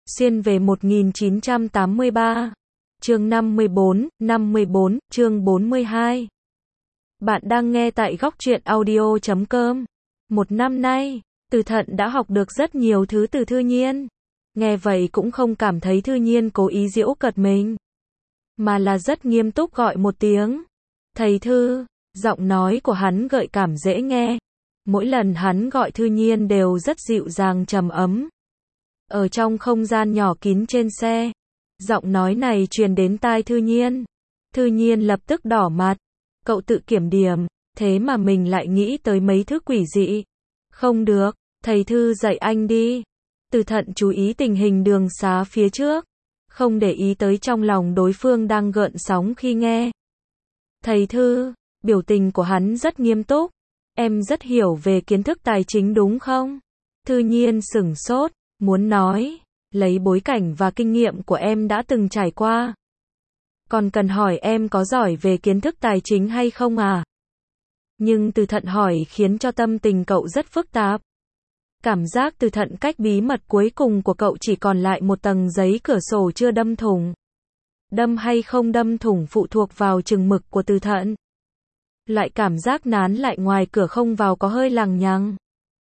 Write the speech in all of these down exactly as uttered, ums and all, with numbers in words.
Xuyên về một nghìn chín trăm tám mươi ba. Chương năm mươi bốn, năm mươi bốn, chương bốn mươi hai. Bạn đang nghe tại góc truyện audio chấm com. Một năm nay, Từ Thận đã học được rất nhiều thứ từ Thư Nhiên. Nghe vậy cũng không cảm thấy Thư Nhiên cố ý giễu cợt mình, mà là rất nghiêm túc gọi một tiếng. Thầy Thư, giọng nói của hắn gợi cảm dễ nghe. Mỗi lần hắn gọi Thư Nhiên đều rất dịu dàng trầm ấm. Ở trong không gian nhỏ kín trên xe, giọng nói này truyền đến tai Thư Nhiên. Thư Nhiên lập tức đỏ mặt. Cậu tự kiểm điểm, thế mà mình lại nghĩ tới mấy thứ quỷ dị. Không được, thầy Thư dạy anh đi. Từ Thận chú ý tình hình đường xá phía trước, không để ý tới trong lòng đối phương đang gợn sóng khi nghe. Thầy Thư, biểu tình của hắn rất nghiêm túc. Em rất hiểu về kiến thức tài chính đúng không? Thư Nhiên sửng sốt, muốn nói, lấy bối cảnh và kinh nghiệm của em đã từng trải qua. Còn cần hỏi em có giỏi về kiến thức tài chính hay không à? Nhưng Từ Thận hỏi khiến cho tâm tình cậu rất phức tạp. Cảm giác Từ Thận cách bí mật cuối cùng của cậu chỉ còn lại một tầng giấy cửa sổ chưa đâm thủng. Đâm hay không đâm thủng phụ thuộc vào chừng mực của Từ Thận. Loại cảm giác nán lại ngoài cửa không vào có hơi lằng nhằng.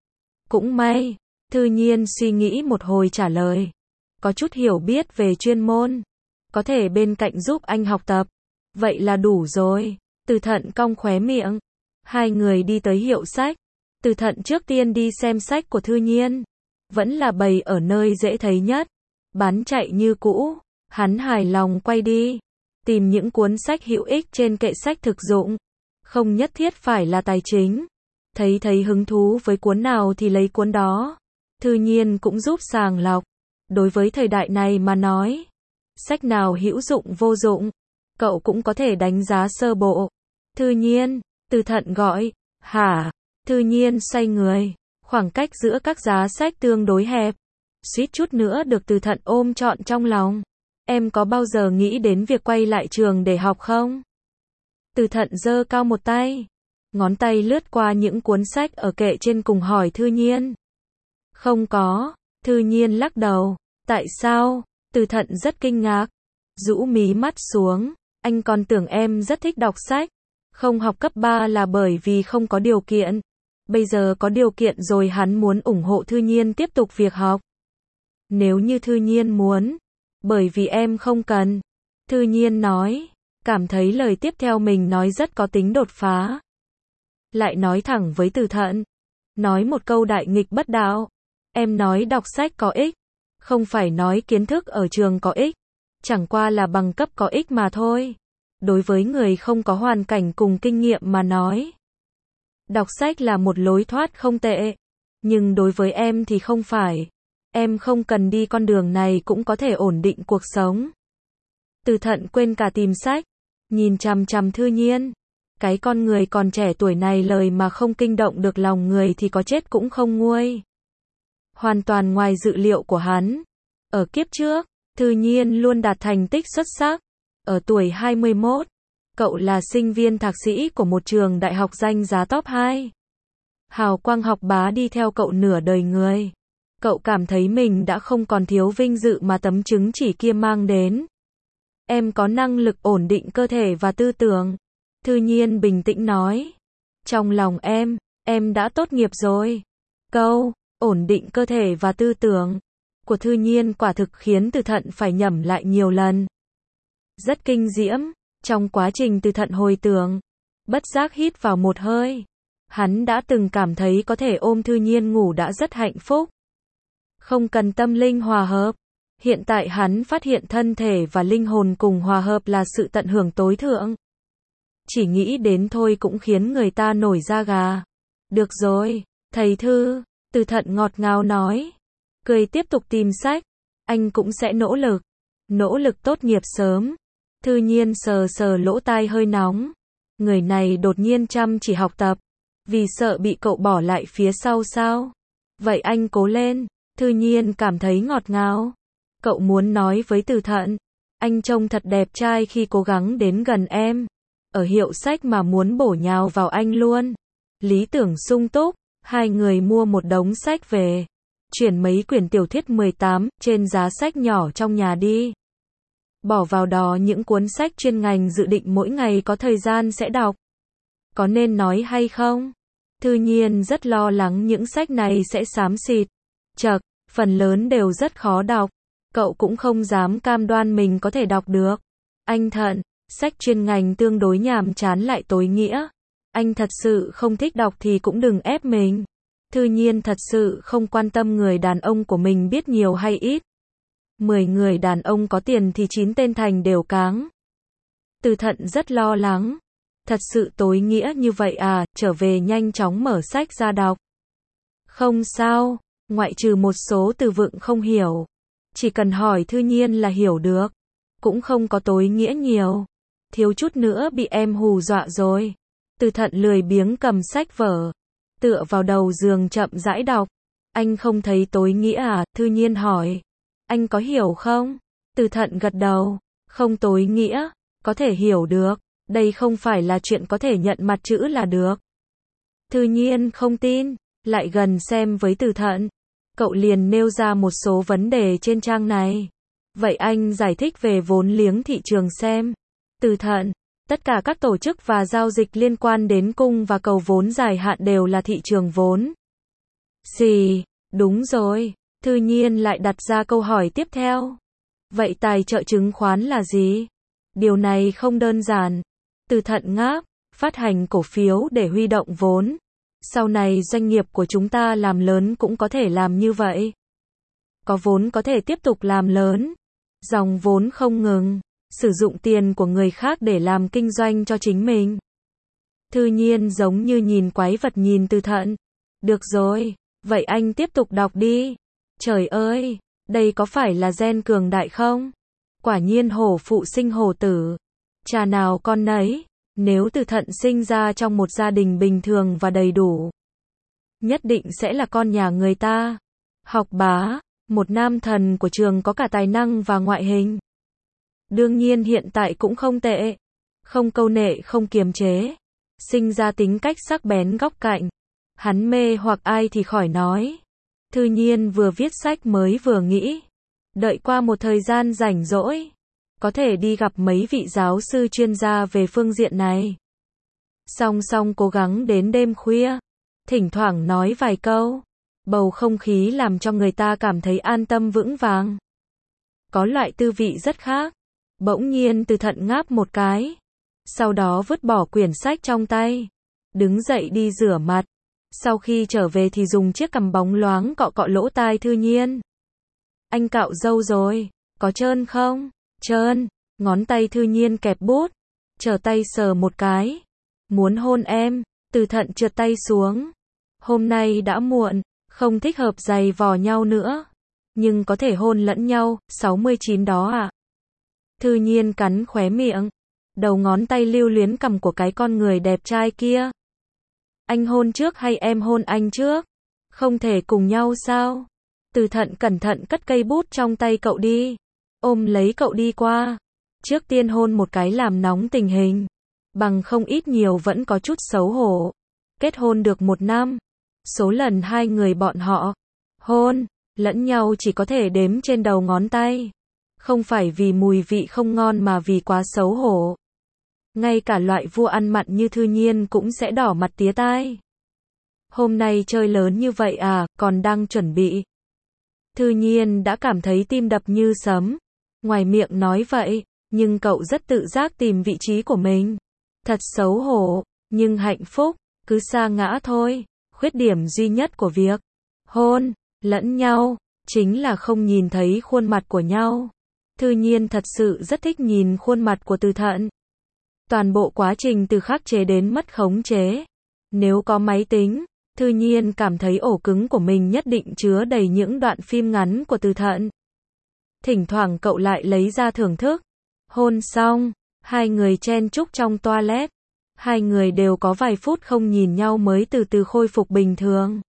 Cũng may, Thư Nhiên suy nghĩ một hồi trả lời. Có chút hiểu biết về chuyên môn, có thể bên cạnh giúp anh học tập. Vậy là đủ rồi. Từ Thận cong khóe miệng. Hai người đi tới hiệu sách. Từ Thận trước tiên đi xem sách của Thư Nhiên. Vẫn là bày ở nơi dễ thấy nhất. Bán chạy như cũ. Hắn hài lòng quay đi. Tìm những cuốn sách hữu ích trên kệ sách thực dụng. Không nhất thiết phải là tài chính. Thấy thấy hứng thú với cuốn nào thì lấy cuốn đó. Thư Nhiên cũng giúp sàng lọc. Đối với thời đại này mà nói, sách nào hữu dụng vô dụng, cậu cũng có thể đánh giá sơ bộ. Thư Nhiên, Từ Thận gọi. Hả? Thư Nhiên xoay người. Khoảng cách giữa các giá sách tương đối hẹp. Suýt chút nữa được Từ Thận ôm trọn trong lòng. Em có bao giờ nghĩ đến việc quay lại trường để học không? Từ Thận giơ cao một tay. Ngón tay lướt qua những cuốn sách ở kệ trên cùng hỏi Thư Nhiên. Không có. Thư Nhiên lắc đầu. Tại sao? Từ Thận rất kinh ngạc. Rũ mí mắt xuống. Anh còn tưởng em rất thích đọc sách. Không học cấp ba là bởi vì không có điều kiện. Bây giờ có điều kiện rồi hắn muốn ủng hộ Thư Nhiên tiếp tục việc học. Nếu như Thư Nhiên muốn. Bởi vì em không cần. Thư Nhiên nói. Cảm thấy lời tiếp theo mình nói rất có tính đột phá. Lại nói thẳng với Từ Thận. Nói một câu đại nghịch bất đạo. Em nói đọc sách có ích. Không phải nói kiến thức ở trường có ích. Chẳng qua là bằng cấp có ích mà thôi. Đối với người không có hoàn cảnh cùng kinh nghiệm mà nói. Đọc sách là một lối thoát không tệ. Nhưng đối với em thì không phải. Em không cần đi con đường này cũng có thể ổn định cuộc sống. Từ Thận quên cả tìm sách. Nhìn chằm chằm Thư Nhiên. Cái con người còn trẻ tuổi này lời mà không kinh động được lòng người thì có chết cũng không nguôi. Hoàn toàn ngoài dự liệu của hắn. Ở kiếp trước, Thư Nhiên luôn đạt thành tích xuất sắc. Ở tuổi hai mươi mốt, cậu là sinh viên thạc sĩ của một trường đại học danh giá top hai. Hào quang học bá đi theo cậu nửa đời người. Cậu cảm thấy mình đã không còn thiếu vinh dự mà tấm chứng chỉ kia mang đến. Em có năng lực ổn định cơ thể và tư tưởng. Thư Nhiên bình tĩnh nói. Trong lòng em, em đã tốt nghiệp rồi. Câu, ổn định cơ thể và tư tưởng, của Thư Nhiên quả thực khiến Từ Thận phải nhẩm lại nhiều lần. Rất kinh diễm, trong quá trình Từ Thận hồi tưởng, bất giác hít vào một hơi. Hắn đã từng cảm thấy có thể ôm Thư Nhiên ngủ đã rất hạnh phúc. Không cần tâm linh hòa hợp. Hiện tại hắn phát hiện thân thể và linh hồn cùng hòa hợp là sự tận hưởng tối thượng. Chỉ nghĩ đến thôi cũng khiến người ta nổi da gà. Được rồi, thầy Thư, Từ Thận ngọt ngào nói. Cười tiếp tục tìm sách. Anh cũng sẽ nỗ lực. Nỗ lực tốt nghiệp sớm. Thư Nhiên sờ sờ lỗ tai hơi nóng. Người này đột nhiên chăm chỉ học tập. Vì sợ bị cậu bỏ lại phía sau sao? Vậy anh cố lên. Thư Nhiên cảm thấy ngọt ngào. Cậu muốn nói với Từ Thận. Anh trông thật đẹp trai khi cố gắng đến gần em. Ở hiệu sách mà muốn bổ nhào vào anh luôn. Lý tưởng sung túc. Hai người mua một đống sách về. chuyển mấy quyển tiểu thuyết mười tám trên giá sách nhỏ trong nhà đi. Bỏ vào đó những cuốn sách chuyên ngành dự định mỗi ngày có thời gian sẽ đọc. Có nên nói hay không? Thư Nhiên rất lo lắng những sách này sẽ xám xịt. Chậc, phần lớn đều rất khó đọc. Cậu cũng không dám cam đoan mình có thể đọc được. Anh Thận, sách chuyên ngành tương đối nhàm chán lại tối nghĩa. Anh thật sự không thích đọc thì cũng đừng ép mình. Thư Nhiên thật sự không quan tâm người đàn ông của mình biết nhiều hay ít. Mười người đàn ông có tiền thì chín tên thành đều cáng. Từ Thận rất lo lắng. Thật sự tối nghĩa như vậy à, trở về nhanh chóng mở sách ra đọc. Không sao, ngoại trừ một số từ vựng không hiểu. Chỉ cần hỏi Thư Nhiên là hiểu được. Cũng không có tối nghĩa nhiều. Thiếu chút nữa bị em hù dọa rồi. Từ Thận lười biếng cầm sách vở. Tựa vào đầu giường chậm rãi đọc. Anh không thấy tối nghĩa à? Thư Nhiên hỏi. Anh có hiểu không? Từ Thận gật đầu. Không tối nghĩa. Có thể hiểu được. Đây không phải là chuyện có thể nhận mặt chữ là được. Thư Nhiên không tin. Lại gần xem với Từ Thận. Cậu liền nêu ra một số vấn đề trên trang này. Vậy anh giải thích về vốn liếng thị trường xem. Từ Thận. Tất cả các tổ chức và giao dịch liên quan đến cung và cầu vốn dài hạn đều là thị trường vốn. Gì? Đúng rồi. Thư Nhiên lại đặt ra câu hỏi tiếp theo. Vậy tài trợ chứng khoán là gì? Điều này không đơn giản. Từ Thận ngáp, phát hành cổ phiếu để huy động vốn. Sau này doanh nghiệp của chúng ta làm lớn cũng có thể làm như vậy. Có vốn có thể tiếp tục làm lớn. Dòng vốn không ngừng. Sử dụng tiền của người khác để làm kinh doanh cho chính mình. Thư Nhiên giống như nhìn quái vật nhìn Từ Thận. Được rồi, vậy anh tiếp tục đọc đi. Trời ơi, đây có phải là gen cường đại không? Quả nhiên hổ phụ sinh hổ tử. Cha nào con nấy, nếu Từ Thận sinh ra trong một gia đình bình thường và đầy đủ, nhất định sẽ là con nhà người ta. Học bá, một nam thần của trường có cả tài năng và ngoại hình. Đương nhiên hiện tại cũng không tệ. Không câu nệ không kiềm chế. Sinh ra tính cách sắc bén góc cạnh. Hắn mê hoặc ai thì khỏi nói. Thư Nhiên vừa viết sách mới vừa nghĩ. Đợi qua một thời gian rảnh rỗi. Có thể đi gặp mấy vị giáo sư chuyên gia về phương diện này. Song song cố gắng đến đêm khuya. Thỉnh thoảng nói vài câu. Bầu không khí làm cho người ta cảm thấy an tâm vững vàng. Có loại tư vị rất khác. Bỗng nhiên Từ Thận ngáp một cái. Sau đó vứt bỏ quyển sách trong tay. Đứng dậy đi rửa mặt. Sau khi trở về thì dùng chiếc cằm bóng loáng cọ cọ lỗ tai Thư Nhiên. Anh cạo râu rồi. Có trơn không? Trơn. Ngón tay Thư Nhiên kẹp bút. Trở tay sờ một cái. Muốn hôn em. Từ Thận trượt tay xuống. Hôm nay đã muộn. Không thích hợp giày vò nhau nữa. Nhưng có thể hôn lẫn nhau. sáu mươi chín đó à? Thư Nhiên cắn khóe miệng. Đầu ngón tay lưu luyến cằm của cái con người đẹp trai kia. Anh hôn trước hay em hôn anh trước? Không thể cùng nhau sao? Từ Thận cẩn thận cất cây bút trong tay cậu đi. Ôm lấy cậu đi qua. Trước tiên hôn một cái làm nóng tình hình. Bằng không ít nhiều vẫn có chút xấu hổ. Kết hôn được một năm. Số lần hai người bọn họ hôn lẫn nhau chỉ có thể đếm trên đầu ngón tay. Không phải vì mùi vị không ngon mà vì quá xấu hổ. Ngay cả loại vua ăn mặn như Thư Nhiên cũng sẽ đỏ mặt tía tai. Hôm nay chơi lớn như vậy à, còn đang chuẩn bị. Thư Nhiên đã cảm thấy tim đập như sấm. Ngoài miệng nói vậy, nhưng cậu rất tự giác tìm vị trí của mình. Thật xấu hổ, nhưng hạnh phúc, cứ sa ngã thôi. Khuyết điểm duy nhất của việc hôn lẫn nhau, chính là không nhìn thấy khuôn mặt của nhau. Thư Nhiên thật sự rất thích nhìn khuôn mặt của Từ Thận. Toàn bộ quá trình từ khắc chế đến mất khống chế. Nếu có máy tính, Thư Nhiên cảm thấy ổ cứng của mình nhất định chứa đầy những đoạn phim ngắn của Từ Thận. Thỉnh thoảng cậu lại lấy ra thưởng thức. Hôn xong, hai người chen chúc trong toilet. Hai người đều có vài phút không nhìn nhau mới từ từ khôi phục bình thường.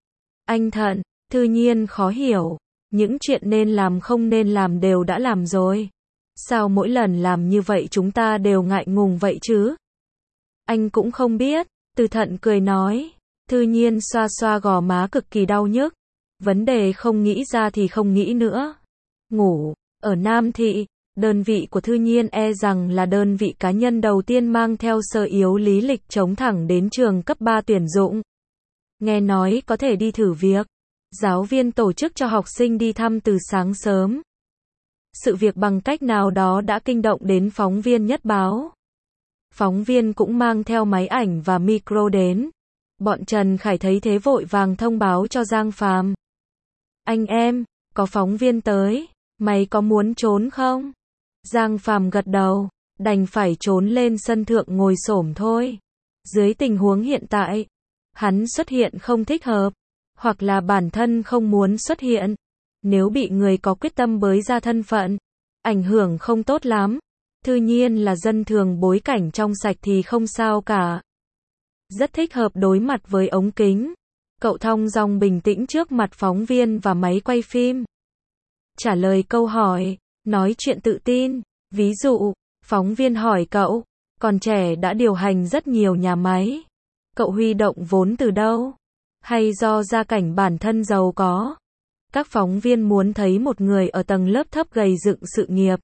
Anh Thận, Thư Nhiên khó hiểu. Những chuyện nên làm không nên làm đều đã làm rồi. Sao mỗi lần làm như vậy chúng ta đều ngại ngùng vậy chứ? Anh cũng không biết. Từ Thận cười nói. Thư Nhiên xoa xoa gò má cực kỳ đau nhức. Vấn đề không nghĩ ra thì không nghĩ nữa. Ngủ. Ở Nam Thị, đơn vị của Thư Nhiên e rằng là đơn vị cá nhân đầu tiên mang theo sơ yếu lý lịch chống thẳng đến trường cấp ba tuyển dụng. Nghe nói có thể đi thử việc. Giáo viên tổ chức cho học sinh đi thăm từ sáng sớm. Sự việc bằng cách nào đó đã kinh động đến phóng viên Nhất Báo. Phóng viên cũng mang theo máy ảnh và micro đến. Bọn Trần Khải thấy thế vội vàng thông báo cho Giang Phàm. Anh em, có phóng viên tới, mày có muốn trốn không? Giang Phàm gật đầu, đành phải trốn lên sân thượng ngồi xổm thôi. Dưới tình huống hiện tại, hắn xuất hiện không thích hợp, hoặc là bản thân không muốn xuất hiện. Nếu bị người có quyết tâm bới ra thân phận, ảnh hưởng không tốt lắm. Thư Nhiên là dân thường bối cảnh trong sạch thì không sao cả. Rất thích hợp đối mặt với ống kính. Cậu thong dong bình tĩnh trước mặt phóng viên và máy quay phim. Trả lời câu hỏi, nói chuyện tự tin. Ví dụ, phóng viên hỏi cậu, còn trẻ đã điều hành rất nhiều nhà máy. Cậu huy động vốn từ đâu? Hay do gia cảnh bản thân giàu có? Các phóng viên muốn thấy một người ở tầng lớp thấp gầy dựng sự nghiệp.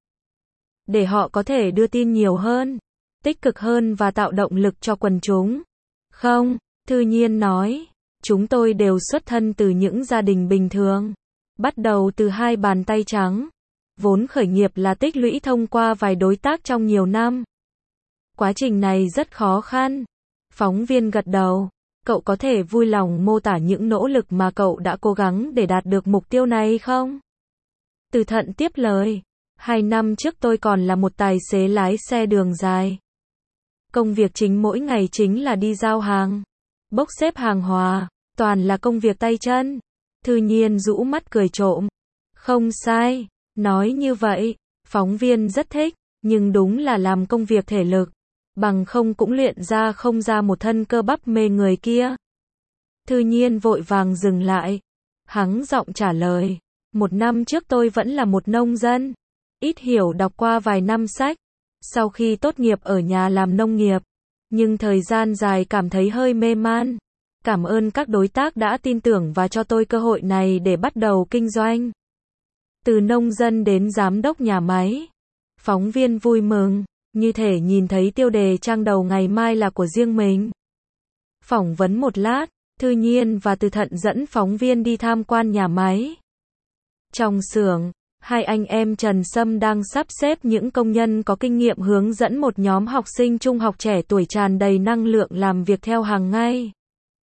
Để họ có thể đưa tin nhiều hơn, tích cực hơn và tạo động lực cho quần chúng. Không, Thư Nhiên nói, chúng tôi đều xuất thân từ những gia đình bình thường. Bắt đầu từ hai bàn tay trắng. Vốn khởi nghiệp là tích lũy thông qua vài đối tác trong nhiều năm. Quá trình này rất khó khăn. Phóng viên gật đầu. Cậu có thể vui lòng mô tả những nỗ lực mà cậu đã cố gắng để đạt được mục tiêu này không? Từ Thận tiếp lời. Hai năm trước tôi còn là một tài xế lái xe đường dài. Công việc chính mỗi ngày chính là đi giao hàng, bốc xếp hàng hóa, toàn là công việc tay chân. Thư Nhiên rũ mắt cười trộm. Không sai, nói như vậy, phóng viên rất thích, nhưng đúng là làm công việc thể lực. Bằng không cũng luyện ra không ra một thân cơ bắp mê người kia. Thư Nhiên vội vàng dừng lại. Hắng giọng trả lời. Một năm trước tôi vẫn là một nông dân. Ít hiểu đọc qua vài năm sách. Sau khi tốt nghiệp ở nhà làm nông nghiệp. Nhưng thời gian dài cảm thấy hơi mê man. Cảm ơn các đối tác đã tin tưởng và cho tôi cơ hội này để bắt đầu kinh doanh. Từ nông dân đến giám đốc nhà máy. Phóng viên vui mừng. Như thể nhìn thấy tiêu đề trang đầu ngày mai là của riêng mình. Phỏng vấn một lát, Thư Nhiên và Từ Thận dẫn phóng viên đi tham quan nhà máy. Trong xưởng, hai anh em Trần Sâm đang sắp xếp những công nhân có kinh nghiệm hướng dẫn một nhóm học sinh trung học trẻ tuổi tràn đầy năng lượng làm việc theo hàng ngày.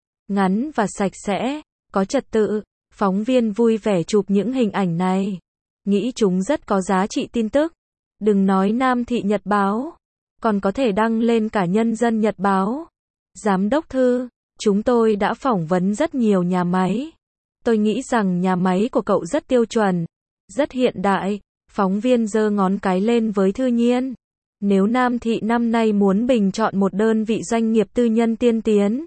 Ngắn và sạch sẽ, có trật tự, phóng viên vui vẻ chụp những hình ảnh này. Nghĩ chúng rất có giá trị tin tức. Đừng nói Nam Thị Nhật Báo, còn có thể đăng lên cả Nhân dân Nhật Báo. Giám đốc Thư, chúng tôi đã phỏng vấn rất nhiều nhà máy. Tôi nghĩ rằng nhà máy của cậu rất tiêu chuẩn, rất hiện đại. Phóng viên giơ ngón cái lên với Thư Nhiên. Nếu Nam Thị năm nay muốn bình chọn một đơn vị doanh nghiệp tư nhân tiên tiến,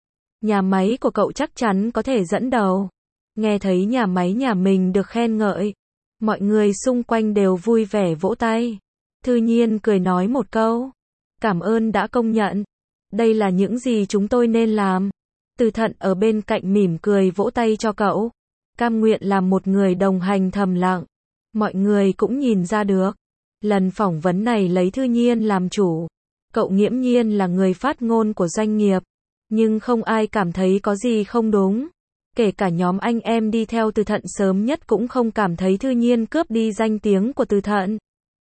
nhà máy của cậu chắc chắn có thể dẫn đầu. Nghe thấy nhà máy nhà mình được khen ngợi, mọi người xung quanh đều vui vẻ vỗ tay. Thư Nhiên cười nói một câu. Cảm ơn đã công nhận. Đây là những gì chúng tôi nên làm. Từ Thận ở bên cạnh mỉm cười vỗ tay cho cậu. Cam nguyện làm một người đồng hành thầm lặng. Mọi người cũng nhìn ra được. Lần phỏng vấn này lấy Thư Nhiên làm chủ. Cậu nghiễm nhiên là người phát ngôn của doanh nghiệp. Nhưng không ai cảm thấy có gì không đúng. Kể cả nhóm anh em đi theo Từ Thận sớm nhất cũng không cảm thấy Thư Nhiên cướp đi danh tiếng của Từ Thận.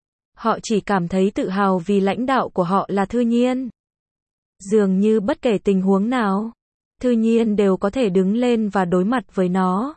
Họ chỉ cảm thấy tự hào vì lãnh đạo của họ là Thư Nhiên. Dường như bất kể tình huống nào, Thư Nhiên đều có thể đứng lên và đối mặt với nó.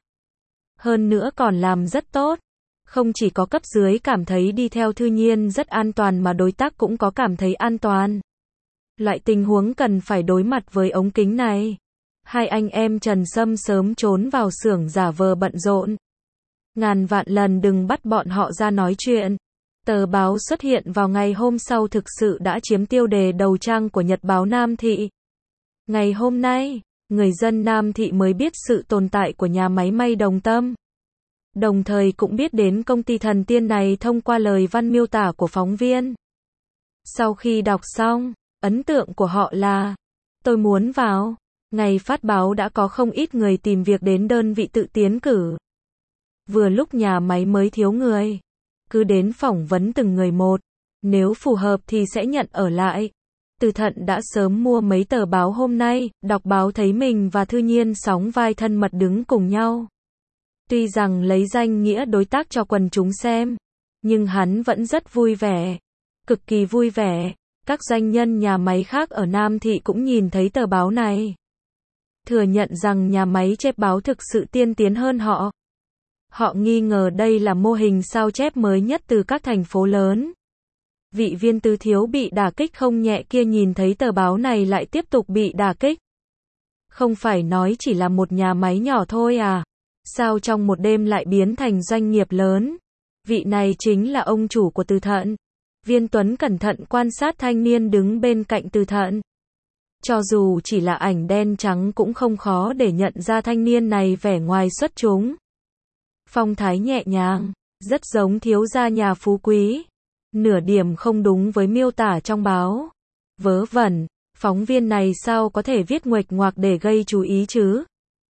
Hơn nữa còn làm rất tốt. Không chỉ có cấp dưới cảm thấy đi theo Thư Nhiên rất an toàn mà đối tác cũng có cảm thấy an toàn. Loại tình huống cần phải đối mặt với ống kính này. Hai anh em Trần Sâm sớm trốn vào xưởng giả vờ bận rộn. Ngàn vạn lần đừng bắt bọn họ ra nói chuyện. Tờ báo xuất hiện vào ngày hôm sau thực sự đã chiếm tiêu đề đầu trang của Nhật báo Nam Thị. Ngày hôm nay, người dân Nam Thị mới biết sự tồn tại của nhà máy may Đồng Tâm. Đồng thời cũng biết đến công ty thần tiên này thông qua lời văn miêu tả của phóng viên. Sau khi đọc xong, ấn tượng của họ là, tôi muốn vào. Ngày phát báo đã có không ít người tìm việc đến đơn vị tự tiến cử. Vừa lúc nhà máy mới thiếu người, cứ đến phỏng vấn từng người một, nếu phù hợp thì sẽ nhận ở lại. Từ Thận đã sớm mua mấy tờ báo hôm nay, đọc báo thấy mình và Thư Nhiên sóng vai thân mật đứng cùng nhau. Tuy rằng lấy danh nghĩa đối tác cho quần chúng xem, nhưng hắn vẫn rất vui vẻ, cực kỳ vui vẻ. Các doanh nhân nhà máy khác ở Nam Thị cũng nhìn thấy tờ báo này, thừa nhận rằng nhà máy chép báo thực sự tiên tiến hơn họ. Họ nghi ngờ đây là mô hình sao chép mới nhất từ các thành phố lớn. Vị viên tứ thiếu bị đả kích không nhẹ kia nhìn thấy tờ báo này lại tiếp tục bị đả kích. Không phải nói chỉ là một nhà máy nhỏ thôi à? Sao trong một đêm lại biến thành doanh nghiệp lớn? Vị này chính là ông chủ của Từ Thận. Viên Tuấn cẩn thận quan sát thanh niên đứng bên cạnh Từ Thận. Cho dù chỉ là ảnh đen trắng cũng không khó để nhận ra thanh niên này vẻ ngoài xuất chúng. Phong thái nhẹ nhàng, rất giống thiếu gia nhà phú quý. Nửa điểm không đúng với miêu tả trong báo. Vớ vẩn, phóng viên này sao có thể viết nguệch ngoạc để gây chú ý chứ?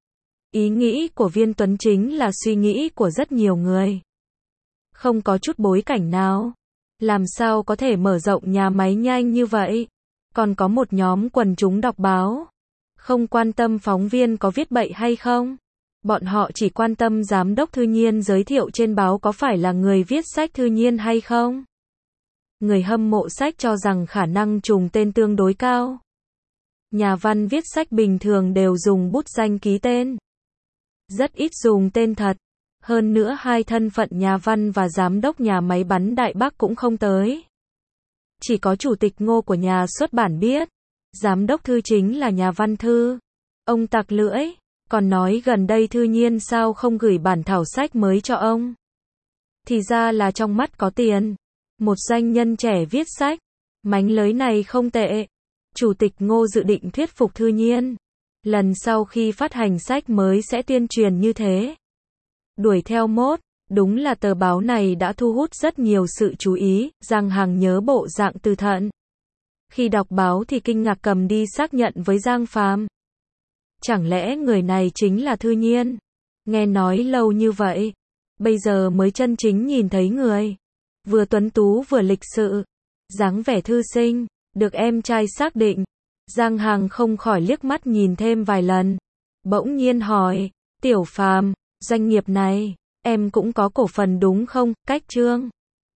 Ý nghĩ của Viên Tuấn chính là suy nghĩ của rất nhiều người. Không có chút bối cảnh nào. Làm sao có thể mở rộng nhà máy nhanh như vậy? Còn có một nhóm quần chúng đọc báo. Không quan tâm phóng viên có viết bậy hay không. Bọn họ chỉ quan tâm giám đốc Thư Nhiên giới thiệu trên báo có phải là người viết sách Thư Nhiên hay không. Người hâm mộ sách cho rằng khả năng trùng tên tương đối cao. Nhà văn viết sách bình thường đều dùng bút danh ký tên. Rất ít dùng tên thật. Hơn nữa hai thân phận nhà văn và giám đốc nhà máy bắn Đại Bắc cũng không tới. Chỉ có chủ tịch Ngô của nhà xuất bản biết. Giám đốc Thư chính là nhà văn Thư. Ông tặc lưỡi, còn nói gần đây Thư Nhiên sao không gửi bản thảo sách mới cho ông. Thì ra là trong mắt có tiền. Một doanh nhân trẻ viết sách. Mánh lới này không tệ. Chủ tịch Ngô dự định thuyết phục Thư Nhiên. Lần sau khi phát hành sách mới sẽ tuyên truyền như thế. Đuổi theo mốt, đúng là tờ báo này đã thu hút rất nhiều sự chú ý. Giang Hằng nhớ bộ dạng Từ Thận. Khi đọc báo thì kinh ngạc cầm đi xác nhận với Giang Phàm. Chẳng lẽ người này chính là Thư Nhiên? Nghe nói lâu như vậy, bây giờ mới chân chính nhìn thấy người. Vừa tuấn tú vừa lịch sự, dáng vẻ thư sinh, được em trai xác định. Giang Hằng không khỏi liếc mắt nhìn thêm vài lần. Bỗng nhiên hỏi, Tiểu Phàm, doanh nghiệp này, em cũng có cổ phần đúng không? Cách Trương